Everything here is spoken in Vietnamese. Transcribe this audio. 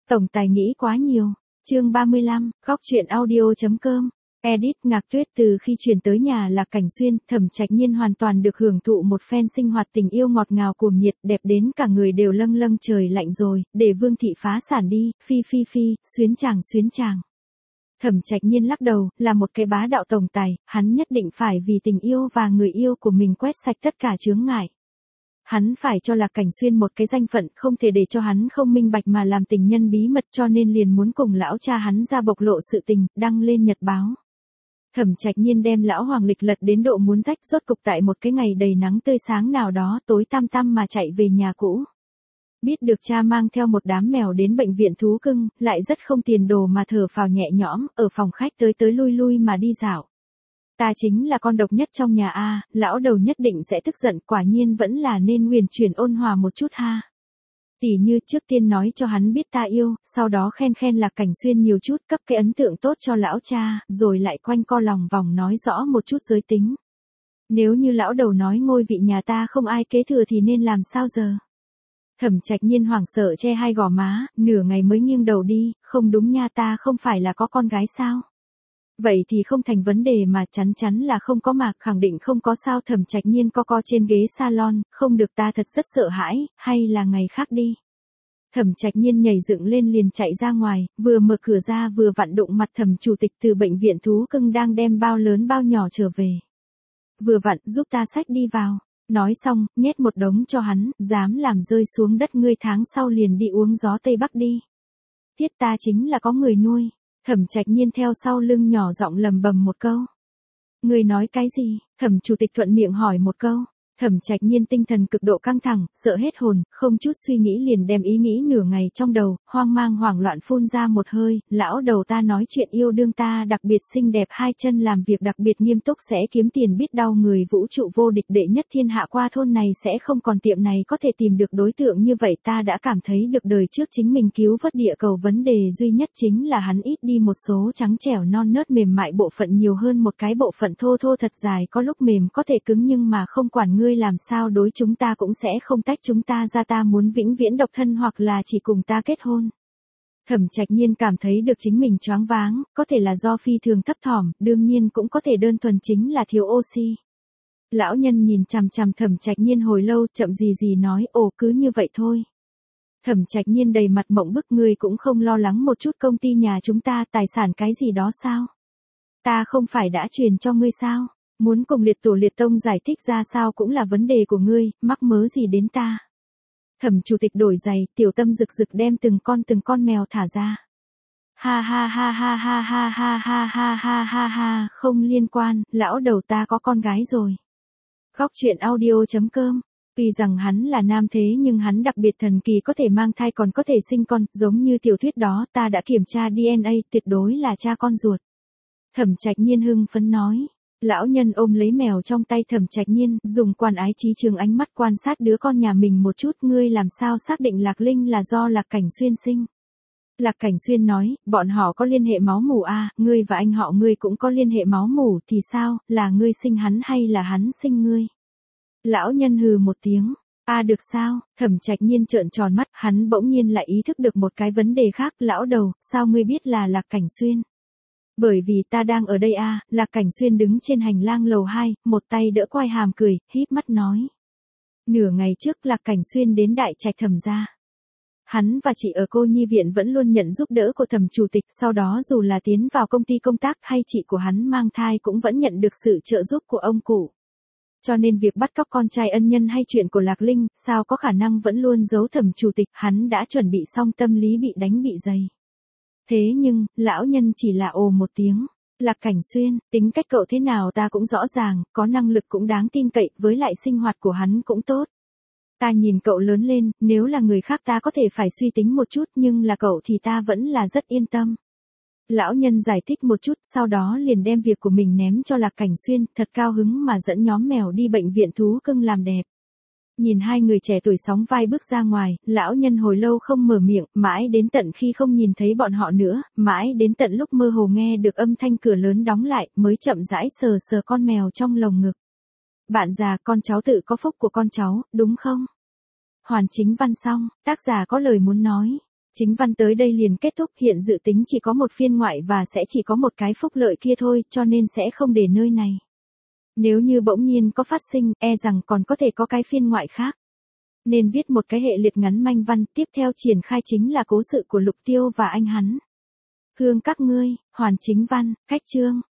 Tổng tài nghĩ quá nhiều. Chương 35, góc truyện audio.com. Edit Ngạc Tuyết. Từ khi chuyển tới nhà Lạc Cảnh Xuyên, Thẩm Trạch Nhiên hoàn toàn được hưởng thụ một phen sinh hoạt tình yêu ngọt ngào cuồng nhiệt, đẹp đến cả người đều lâng lâng trời lạnh rồi, để Vương thị phá sản đi, phi phi phi, xuyến chàng. Thẩm Trạch Nhiên lắc đầu, là một cái bá đạo tổng tài, hắn nhất định phải vì tình yêu và người yêu của mình quét sạch tất cả chướng ngại. Hắn phải cho Lạc Cảnh Xuyên một cái danh phận, không thể để cho hắn không minh bạch mà làm tình nhân bí mật, cho nên liền muốn cùng lão cha hắn ra bộc lộ sự tình, đăng lên nhật báo. Thẩm Trạch Nhiên đem lão Hoàng Lịch lật đến độ muốn rách, rốt cục tại một cái ngày đầy nắng tươi sáng nào đó, tối tăm tăm mà chạy về nhà cũ. Biết được cha mang theo một đám mèo đến bệnh viện thú cưng, lại rất không tiền đồ mà thở phào nhẹ nhõm, ở phòng khách tới lui mà đi dạo. Ta chính là con độc nhất trong nhà a, lão đầu nhất định sẽ tức giận, quả nhiên vẫn là nên huyền chuyển ôn hòa một chút ha. Tỉ như trước tiên nói cho hắn biết ta yêu, sau đó khen Lạc Cảnh Xuyên nhiều chút, cấp cái ấn tượng tốt cho lão cha, rồi lại quanh co lòng vòng nói rõ một chút giới tính. Nếu như lão đầu nói ngôi vị nhà ta không ai kế thừa thì nên làm sao giờ? Thẩm Trạch Nhiên hoảng sợ che hai gò má, nửa ngày mới nghiêng đầu đi, không đúng nha, ta không phải là có con gái sao? Vậy thì không thành vấn đề mà, chắn là không có mà, khẳng định không có sao. Thẩm Trạch Nhiên co trên ghế salon, không được, ta thật rất sợ hãi, hay là ngày khác đi. Thẩm Trạch Nhiên nhảy dựng lên liền chạy ra ngoài, vừa mở cửa ra vừa vặn đụng mặt Thẩm chủ tịch từ bệnh viện thú cưng đang đem bao lớn bao nhỏ trở về. Vừa vặn, giúp ta xách đi vào. Nói xong, nhét một đống cho hắn, dám làm rơi xuống đất ngươi, tháng sau liền đi uống gió Tây Bắc đi. Tiết ta chính là có người nuôi. Thẩm Trạch Nhiên theo sau lưng nhỏ giọng lầm bầm một câu. Người nói cái gì? Thẩm chủ tịch thuận miệng hỏi một câu. Thẩm Trạch Nhiên tinh thần cực độ căng thẳng, sợ hết hồn, không chút suy nghĩ liền đem ý nghĩ nửa ngày trong đầu, hoang mang hoảng loạn phun ra một hơi, lão đầu ta nói chuyện yêu đương ta đặc biệt xinh đẹp, hai chân làm việc đặc biệt nghiêm túc, sẽ kiếm tiền biết đau người, vũ trụ vô địch đệ nhất thiên hạ, qua thôn này sẽ không còn tiệm này có thể tìm được đối tượng như vậy. Ta đã cảm thấy được đời trước chính mình cứu vớt địa cầu, vấn đề duy nhất chính là hắn ít đi một số trắng trẻo non nớt mềm mại bộ phận, nhiều hơn một cái bộ phận thô thô thật dài, có lúc mềm có thể cứng nhưng mà không quản ngươi làm sao đối chúng ta cũng sẽ không tách chúng ta ra, ta muốn vĩnh viễn độc thân hoặc là chỉ cùng ta kết hôn. Thẩm Trạch Nhiên cảm thấy được chính mình choáng váng, có thể là do phi thường thấp thỏm, đương nhiên cũng có thể đơn thuần chính là thiếu oxy. Lão nhân nhìn chằm chằm Thẩm Trạch Nhiên hồi lâu, chậm gì nói, ồ cứ như vậy thôi. Thẩm Trạch Nhiên đầy mặt mộng bức, ngươi cũng không lo lắng một chút công ty nhà chúng ta tài sản cái gì đó sao? Ta không phải đã truyền cho ngươi sao? Muốn cùng liệt tổ liệt tông giải thích ra sao cũng là vấn đề của ngươi, mắc mớ gì đến ta. Thẩm chủ tịch đổi giày, tiểu tâm rực rực đem từng con mèo thả ra. Ha, không liên quan, lão đầu ta có con gái rồi. Góc truyện audio.com. Tuy rằng hắn là nam thế nhưng hắn đặc biệt thần kỳ, có thể mang thai còn có thể sinh con, giống như tiểu thuyết đó, ta đã kiểm tra DNA, tuyệt đối là cha con ruột. Thẩm Trạch Nhiên hưng phấn nói. Lão nhân ôm lấy mèo trong tay Thẩm Trạch Nhiên, dùng quan ái trí trường ánh mắt quan sát đứa con nhà mình một chút, ngươi làm sao xác định Lạc Linh là do Lạc Cảnh Xuyên sinh? Lạc Cảnh Xuyên nói, bọn họ có liên hệ máu mủ a, ngươi và anh họ ngươi cũng có liên hệ máu mủ, thì sao, là ngươi sinh hắn hay là hắn sinh ngươi? Lão nhân hừ một tiếng, được sao? Thẩm Trạch Nhiên trợn tròn mắt, hắn bỗng nhiên lại ý thức được một cái vấn đề khác, lão đầu, sao ngươi biết là Lạc Cảnh Xuyên? Bởi vì ta đang ở đây Lạc Cảnh Xuyên đứng trên hành lang lầu 2, một tay đỡ quai hàm cười, híp mắt nói. Nửa ngày trước Lạc Cảnh Xuyên đến đại trạch Thẩm gia. Hắn và chị ở cô nhi viện vẫn luôn nhận giúp đỡ của Thẩm chủ tịch, sau đó dù là tiến vào công ty công tác hay chị của hắn mang thai cũng vẫn nhận được sự trợ giúp của ông cụ. Cho nên việc bắt cóc con trai ân nhân hay chuyện của Lạc Linh, sao có khả năng vẫn luôn giấu Thẩm chủ tịch, hắn đã chuẩn bị xong tâm lý bị đánh bị dày. Thế nhưng, lão nhân chỉ là ồ một tiếng. Lạc Cảnh Xuyên, tính cách cậu thế nào ta cũng rõ ràng, có năng lực cũng đáng tin cậy, với lại sinh hoạt của hắn cũng tốt. Ta nhìn cậu lớn lên, nếu là người khác ta có thể phải suy tính một chút, nhưng là cậu thì ta vẫn là rất yên tâm. Lão nhân giải thích một chút, sau đó liền đem việc của mình ném cho Lạc Cảnh Xuyên, thật cao hứng mà dẫn nhóm mèo đi bệnh viện thú cưng làm đẹp. Nhìn hai người trẻ tuổi sóng vai bước ra ngoài, lão nhân hồi lâu không mở miệng, mãi đến tận khi không nhìn thấy bọn họ nữa, mãi đến tận lúc mơ hồ nghe được âm thanh cửa lớn đóng lại, mới chậm rãi sờ con mèo trong lồng ngực. Bạn già, con cháu tự có phúc của con cháu, đúng không? Hoàn chính văn xong, tác giả có lời muốn nói. Chính văn tới đây liền kết thúc, hiện dự tính chỉ có một phiên ngoại và sẽ chỉ có một cái phúc lợi kia thôi, cho nên sẽ không để nơi này. Nếu như bỗng nhiên có phát sinh, e rằng còn có thể có cái phiên ngoại khác. Nên viết một cái hệ liệt ngắn manh văn, tiếp theo triển khai chính là cố sự của Lục Tiêu và anh hắn. Hương các ngươi, hoàn chính văn, cách chương.